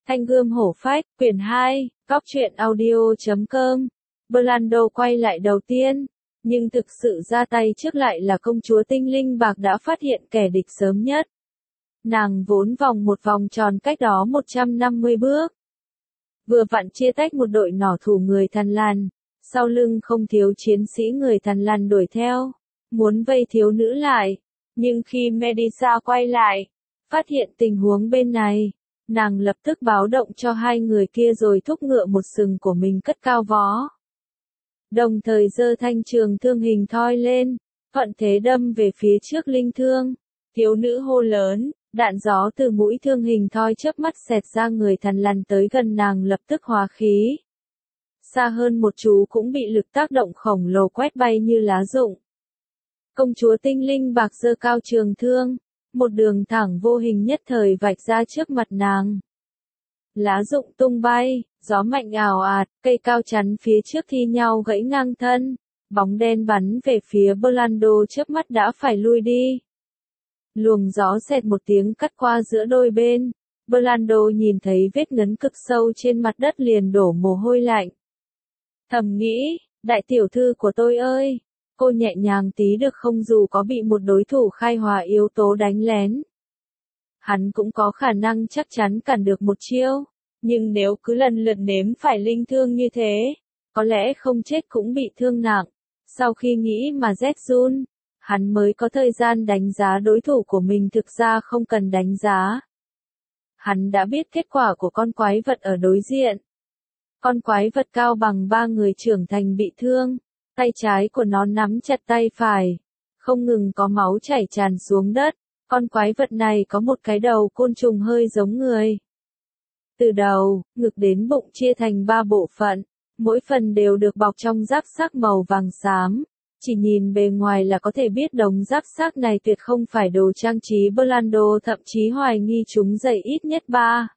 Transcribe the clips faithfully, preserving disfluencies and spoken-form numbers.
Thanh gươm hổ phách, quyển hai, góc truyện audio chấm com. Blando quay lại đầu tiên, nhưng thực sự ra tay trước lại là công chúa tinh linh bạc đã phát hiện kẻ địch sớm nhất. Nàng vốn vòng một vòng tròn cách đó một trăm năm mươi bước. Vừa vặn chia tách một đội nỏ thủ người Thằn Lằn, sau lưng không thiếu chiến sĩ người Thằn Lằn đuổi theo, muốn vây thiếu nữ lại. Nhưng khi Medusa quay lại, phát hiện tình huống bên này, nàng lập tức báo động cho hai người kia rồi thúc ngựa một sừng của mình cất cao vó. Đồng thời giơ thanh trường thương hình thoi lên, thuận thế đâm về phía trước linh thương. Thiếu nữ hô lớn, đạn gió từ mũi thương hình thoi chớp mắt xẹt ra người Thằn Lằn tới gần nàng lập tức hóa khí. Xa hơn một chú cũng bị lực tác động khổng lồ quét bay như lá rụng. Công chúa tinh linh bạc giơ cao trường thương, một đường thẳng vô hình nhất thời vạch ra trước mặt nàng. Lá rụng tung bay, gió mạnh ào ạt, cây cao chắn phía trước thi nhau gãy ngang thân, bóng đen bắn về phía Blando chớp mắt đã phải lui đi. Luồng gió xẹt một tiếng cắt qua giữa đôi bên, Blando nhìn thấy vết ngấn cực sâu trên mặt đất liền đổ mồ hôi lạnh. Thầm nghĩ, đại tiểu thư của tôi ơi, cô nhẹ nhàng tí được không dù có bị một đối thủ khai hỏa yếu tố đánh lén. Hắn cũng có khả năng chắc chắn cản được một chiêu, nhưng nếu cứ lần lượt nếm phải linh thương như thế, có lẽ không chết cũng bị thương nặng. Sau khi nghĩ mà rét run, hắn mới có thời gian đánh giá đối thủ của mình thực ra không cần đánh giá. Hắn đã biết kết quả của con quái vật ở đối diện. Con quái vật cao bằng ba người trưởng thành bị thương, tay trái của nó nắm chặt tay phải, không ngừng có máu chảy tràn xuống đất. Con quái vật này có một cái đầu côn trùng hơi giống người. Từ đầu, ngực đến bụng chia thành ba bộ phận, mỗi phần đều được bọc trong giáp xác màu vàng xám. Chỉ nhìn bề ngoài là có thể biết đống giáp xác này tuyệt không phải đồ trang trí. Blando thậm chí hoài nghi chúng dày ít nhất ba,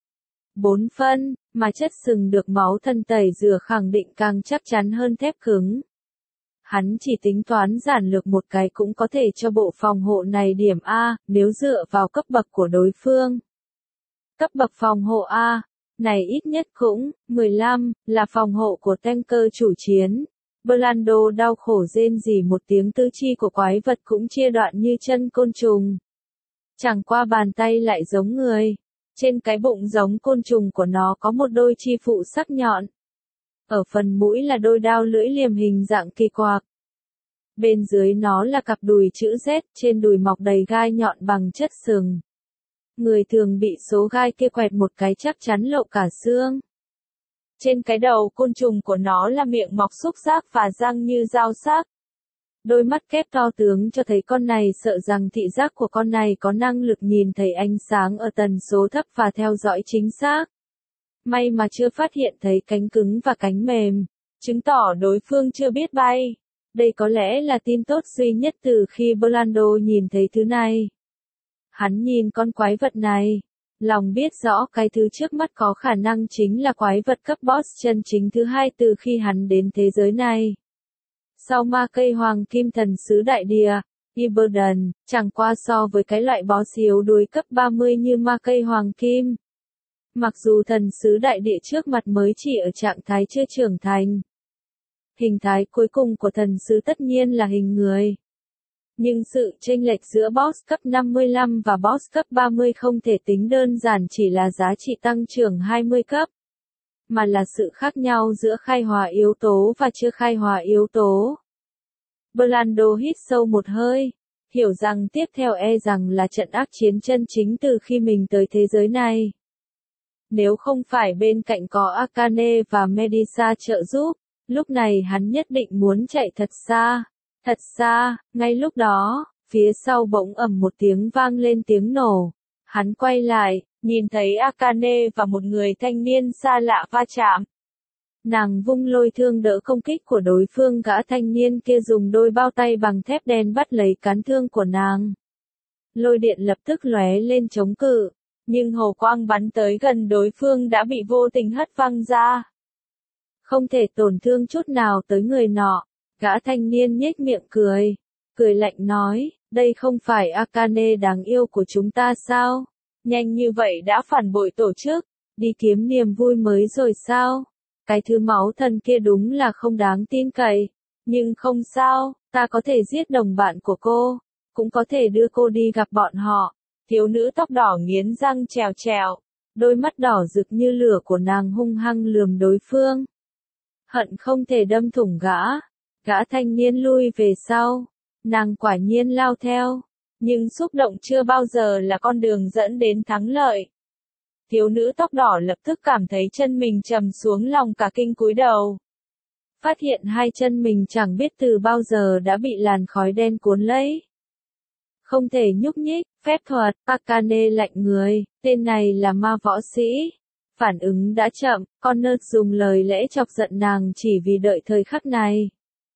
bốn phân, mà chất sừng được máu thân tẩy rửa khẳng định càng chắc chắn hơn thép cứng. Hắn chỉ tính toán giản lược một cái cũng có thể cho bộ phòng hộ này điểm A, nếu dựa vào cấp bậc của đối phương. Cấp bậc phòng hộ A, này ít nhất cũng, mười lăm, là phòng hộ của tanker chủ chiến. Blando đau khổ rên rỉ một tiếng, tứ chi của quái vật cũng chia đoạn như chân côn trùng. Chẳng qua bàn tay lại giống người. Trên cái bụng giống côn trùng của nó có một đôi chi phụ sắc nhọn. Ở phần mũi là đôi đao lưỡi liềm hình dạng kỳ quặc. Bên dưới nó là cặp đùi chữ Z, trên đùi mọc đầy gai nhọn bằng chất sừng. Người thường bị số gai kia quẹt một cái chắc chắn lộ cả xương. Trên cái đầu côn trùng của nó là miệng mọc xúc giác và răng như dao sắc. Đôi mắt kép to tướng cho thấy con này sợ rằng thị giác của con này có năng lực nhìn thấy ánh sáng ở tần số thấp và theo dõi chính xác. May mà chưa phát hiện thấy cánh cứng và cánh mềm, chứng tỏ đối phương chưa biết bay. Đây có lẽ là tin tốt duy nhất từ khi Blando nhìn thấy thứ này. Hắn nhìn con quái vật này, lòng biết rõ cái thứ trước mắt có khả năng chính là quái vật cấp boss chân chính thứ hai từ khi hắn đến thế giới này. Sau ma cây hoàng kim thần sứ đại địa, Iberdan, chẳng qua so với cái loại boss yếu đuối cấp ba mươi như ma cây hoàng kim. Mặc dù thần sứ đại địa trước mặt mới chỉ ở trạng thái chưa trưởng thành. Hình thái cuối cùng của thần sứ tất nhiên là hình người. Nhưng sự chênh lệch giữa boss cấp năm mươi lăm và boss cấp ba mươi không thể tính đơn giản chỉ là giá trị tăng trưởng hai mươi cấp, mà là sự khác nhau giữa khai hỏa yếu tố và chưa khai hỏa yếu tố. Blando hít sâu một hơi, hiểu rằng tiếp theo e rằng là trận ác chiến chân chính từ khi mình tới thế giới này. Nếu không phải bên cạnh có Akane và Medusa trợ giúp, lúc này hắn nhất định muốn chạy thật xa, thật xa. Ngay lúc đó, phía sau bỗng ầm một tiếng vang lên tiếng nổ. Hắn quay lại, nhìn thấy Akane và một người thanh niên xa lạ va chạm. Nàng vung lôi thương đỡ công kích của đối phương, gã thanh niên kia dùng đôi bao tay bằng thép đen bắt lấy cán thương của nàng. Lôi điện lập tức lóe lên chống cự, nhưng hồ quang bắn tới gần đối phương đã bị vô tình hất văng ra. Không thể tổn thương chút nào tới người nọ, gã thanh niên nhếch miệng cười, cười lạnh nói, đây không phải Akane đáng yêu của chúng ta sao? Nhanh như vậy đã phản bội tổ chức, Đi kiếm niềm vui mới rồi sao? Cái thứ máu thần kia đúng là không đáng tin cậy. Nhưng không sao, ta có thể giết đồng bạn của cô, cũng có thể đưa cô đi gặp bọn họ. Thiếu nữ tóc đỏ nghiến răng trèo trèo, đôi mắt đỏ rực như lửa của nàng hung hăng lườm đối phương. Hận không thể đâm thủng gã. Gã thanh niên lui về sau. Nàng quả nhiên lao theo. Nhưng xúc động chưa bao giờ là con đường dẫn đến thắng lợi. Thiếu nữ tóc đỏ lập tức cảm thấy chân mình trầm xuống, lòng cả kinh cúi đầu. Phát hiện hai chân mình chẳng biết từ bao giờ đã bị làn khói đen cuốn lấy. Không thể nhúc nhích, phép thuật, Akane lạnh người, tên này là ma võ sĩ. Phản ứng đã chậm, Connor dùng lời lẽ chọc giận nàng chỉ vì đợi thời khắc này.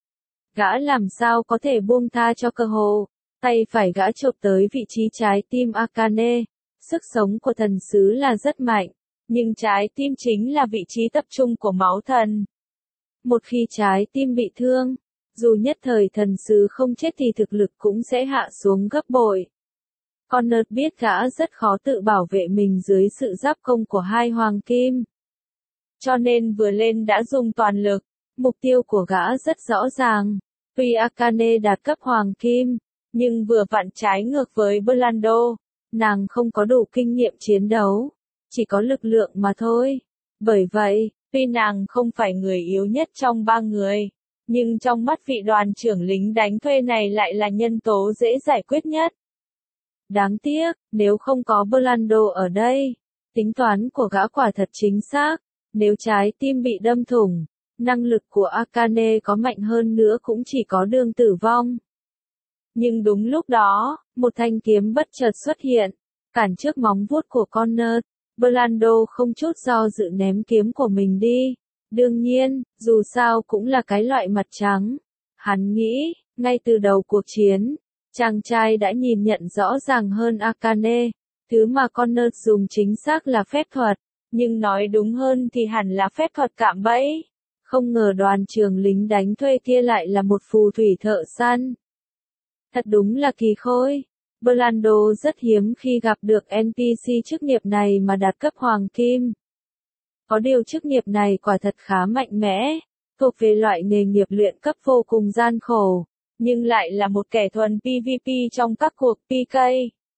Gã làm sao có thể buông tha cho cơ hội, tay phải gã chộp tới vị trí trái tim Akane. Sức sống của thần sứ là rất mạnh, nhưng trái tim chính là vị trí tập trung của máu thần. Một khi trái tim bị thương, dù nhất thời thần sứ không chết thì thực lực cũng sẽ hạ xuống gấp bội. Connor biết gã rất khó tự bảo vệ mình dưới sự giáp công của hai hoàng kim. Cho nên vừa lên đã dùng toàn lực, mục tiêu của gã rất rõ ràng. Tuy Akane đạt cấp hoàng kim, nhưng vừa vặn trái ngược với Blando. Nàng không có đủ kinh nghiệm chiến đấu, chỉ có lực lượng mà thôi. Bởi vậy, tuy nàng không phải người yếu nhất trong ba người, nhưng trong mắt vị đoàn trưởng lính đánh thuê này lại là nhân tố dễ giải quyết nhất. Đáng tiếc, nếu không có Blando ở đây, tính toán của gã quả thật chính xác. Nếu trái tim bị đâm thủng, năng lực của Akane có mạnh hơn nữa cũng chỉ có đường tử vong. Nhưng đúng lúc đó, một thanh kiếm bất chợt xuất hiện, cản trước móng vuốt của Connor. Blando không chút do dự ném kiếm của mình đi. Đương nhiên, dù sao cũng là cái loại mặt trắng. Hắn nghĩ, ngay từ đầu cuộc chiến, chàng trai đã nhìn nhận rõ ràng hơn Akane. Thứ mà Connor dùng chính xác là phép thuật, nhưng nói đúng hơn thì hẳn là phép thuật cạm bẫy. Không ngờ đoàn trưởng lính đánh thuê kia lại là một phù thủy thợ săn. Thật đúng là kỳ khôi. Blando rất hiếm khi gặp được en pê xê chức nghiệp này mà đạt cấp hoàng kim. Có điều chức nghiệp này quả thật khá mạnh mẽ, thuộc về loại nghề nghiệp luyện cấp vô cùng gian khổ, nhưng lại là một kẻ thuần pê vê pê trong các cuộc pê ca.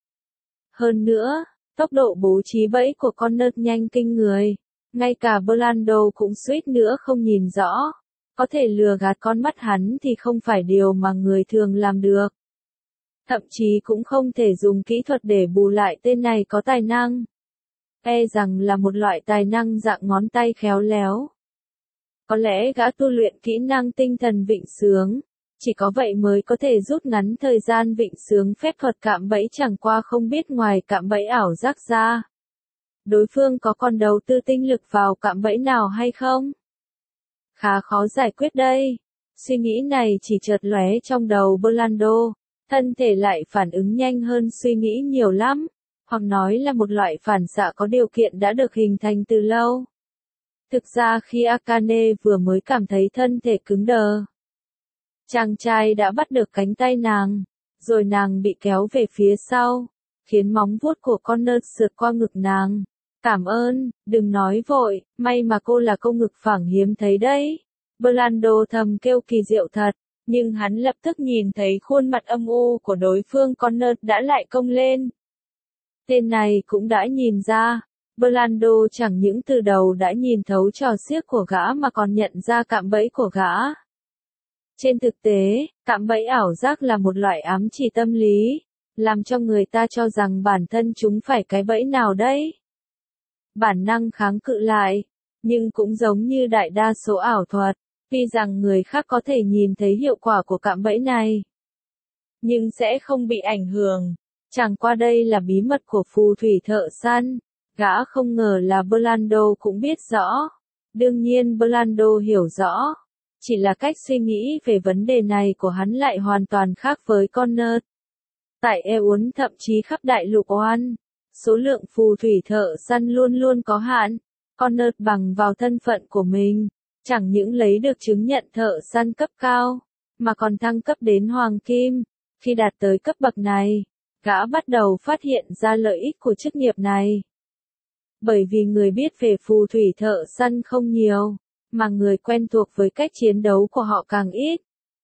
Hơn nữa, tốc độ bố trí bẫy của Connor nhanh kinh người, ngay cả Blando cũng suýt nữa không nhìn rõ. Có thể lừa gạt con mắt hắn thì không phải điều mà người thường làm được. Thậm chí cũng không thể dùng kỹ thuật để bù lại tên này có tài năng. E rằng là một loại tài năng dạng ngón tay khéo léo. Có lẽ gã tu luyện kỹ năng tinh thần vịnh sướng, chỉ có vậy mới có thể rút ngắn thời gian vịnh sướng phép thuật cạm bẫy, chẳng qua không biết ngoài cạm bẫy ảo giác ra. Đối phương có còn đầu tư tinh lực vào cạm bẫy nào hay không? Khá khó giải quyết đây. Suy nghĩ này chỉ chợt lóe trong đầu Blando. Thân thể lại phản ứng nhanh hơn suy nghĩ nhiều lắm, hoặc nói là một loại phản xạ có điều kiện đã được hình thành từ lâu. Thực ra khi Akane vừa mới cảm thấy thân thể cứng đờ, chàng trai đã bắt được cánh tay nàng, rồi nàng bị kéo về phía sau, khiến móng vuốt của Connor sượt qua ngực nàng. Cảm ơn, đừng nói vội, may mà cô là cô ngực phẳng hiếm thấy đấy. Blando thầm kêu kỳ diệu thật. Nhưng hắn lập tức nhìn thấy khuôn mặt âm u của đối phương, Connor đã lại cong lên. Tên này cũng đã nhìn ra, Blando chẳng những từ đầu đã nhìn thấu trò xiếc của gã mà còn nhận ra cạm bẫy của gã. Trên thực tế, cạm bẫy ảo giác là một loại ám chỉ tâm lý, làm cho người ta cho rằng bản thân chúng phải cái bẫy nào đấy. Bản năng kháng cự lại, nhưng cũng giống như đại đa số ảo thuật. Tuy rằng người khác có thể nhìn thấy hiệu quả của cạm bẫy này, nhưng sẽ không bị ảnh hưởng. Chẳng qua đây là bí mật của phù thủy thợ săn. Gã không ngờ là Blando cũng biết rõ. Đương nhiên Blando hiểu rõ. Chỉ là cách suy nghĩ về vấn đề này của hắn lại hoàn toàn khác với Connor. Tại E U N thậm chí khắp đại lục Oan, số lượng phù thủy thợ săn luôn luôn có hạn. Connor bằng vào thân phận của mình, chẳng những lấy được chứng nhận thợ săn cấp cao, mà còn thăng cấp đến hoàng kim. Khi đạt tới cấp bậc này, gã bắt đầu phát hiện ra lợi ích của chức nghiệp này. Bởi vì người biết về phù thủy thợ săn không nhiều, mà người quen thuộc với cách chiến đấu của họ càng ít.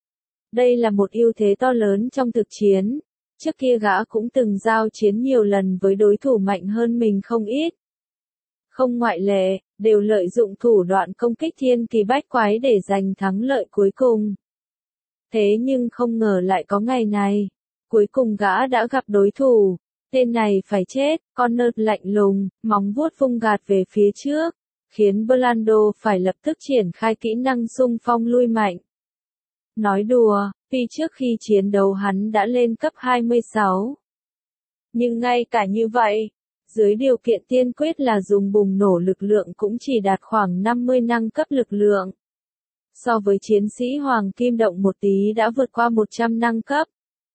Đây là một ưu thế to lớn trong thực chiến. Trước kia gã cũng từng giao chiến nhiều lần với đối thủ mạnh hơn mình không ít. Không ngoại lệ, đều lợi dụng thủ đoạn công kích thiên kỳ bách quái để giành thắng lợi cuối cùng. Thế nhưng không ngờ lại có ngày này. Cuối cùng gã đã gặp đối thủ. Tên này phải chết, Connor lạnh lùng, móng vuốt vung gạt về phía trước, khiến Blando phải lập tức triển khai kỹ năng xung phong lui mạnh. Nói đùa, vì trước khi chiến đấu hắn đã lên cấp hai mươi sáu. Nhưng ngay cả như vậy, dưới điều kiện tiên quyết là dùng bùng nổ lực lượng cũng chỉ đạt khoảng năm mươi nâng cấp lực lượng. So với chiến sĩ Hoàng Kim động một tí đã vượt qua một trăm nâng cấp.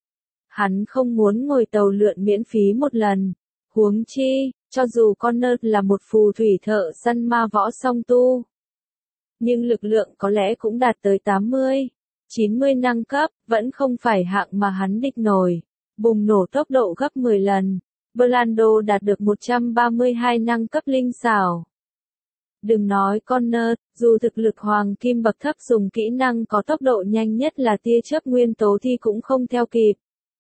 Hắn không muốn ngồi tàu lượn miễn phí một lần. Huống chi, cho dù Connor là một phù thủy thợ săn ma võ song tu. Nhưng lực lượng có lẽ cũng đạt tới tám mươi, chín mươi nâng cấp, vẫn không phải hạng mà hắn địch nổi. Bùng nổ tốc độ gấp mười lần. Blando đạt được một trăm ba mươi hai nâng cấp linh xảo. Đừng nói Connor, dù thực lực Hoàng Kim bậc thấp dùng kỹ năng có tốc độ nhanh nhất là tia chớp nguyên tố thì cũng không theo kịp.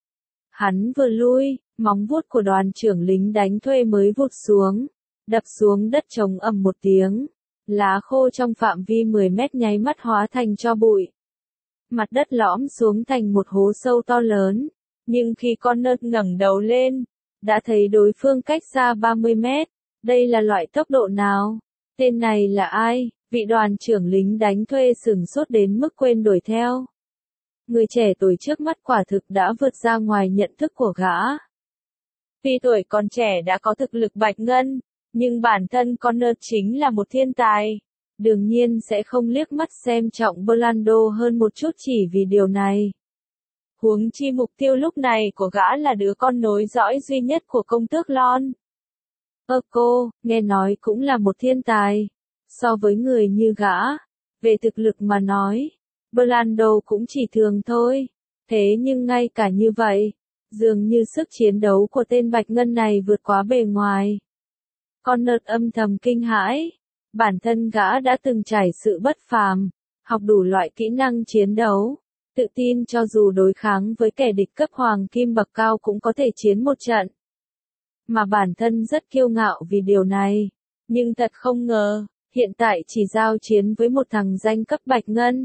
Hắn vừa lui, móng vuốt của đoàn trưởng lính đánh thuê mới vụt xuống, đập xuống đất trống ầm một tiếng. Lá khô trong phạm vi mười mét nháy mắt hóa thành tro bụi. Mặt đất lõm xuống thành một hố sâu to lớn, nhưng khi Connor ngẩng đầu lên, đã thấy đối phương cách xa ba mươi mét. Đây là loại tốc độ nào? Tên này là ai? Vị đoàn trưởng lính đánh thuê sửng sốt đến mức quên đuổi theo. Người trẻ tuổi trước mắt quả thực đã vượt ra ngoài nhận thức của gã. Tuy tuổi còn trẻ đã có thực lực bạch ngân, nhưng bản thân Connor chính là một thiên tài. Đương nhiên sẽ không liếc mắt xem trọng Blando hơn một chút chỉ vì điều này. Huống chi mục tiêu lúc này của gã là đứa con nối dõi duy nhất của công tước Lon. Ơ cô, nghe nói cũng là một thiên tài. So với người như gã, về thực lực mà nói, Blando cũng chỉ thường thôi. Thế nhưng ngay cả như vậy, dường như sức chiến đấu của tên bạch ngân này vượt quá bề ngoài. Connor âm thầm kinh hãi. Bản thân gã đã từng trải sự bất phàm, học đủ loại kỹ năng chiến đấu, tự tin cho dù đối kháng với kẻ địch cấp Hoàng Kim bậc cao cũng có thể chiến một trận. Mà bản thân rất kiêu ngạo vì điều này. Nhưng thật không ngờ, hiện tại chỉ giao chiến với một thằng danh cấp bạch ngân.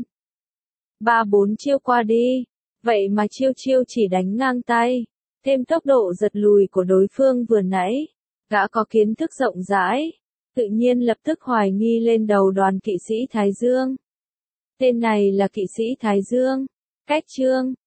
Ba bốn chiêu qua đi, vậy mà chiêu chiêu chỉ đánh ngang tay, thêm tốc độ giật lùi của đối phương vừa nãy. Gã có kiến thức rộng rãi, tự nhiên lập tức hoài nghi lên đầu đoàn kỵ sĩ Thái Dương. Tên này là kỵ sĩ Thái Dương, cách chương.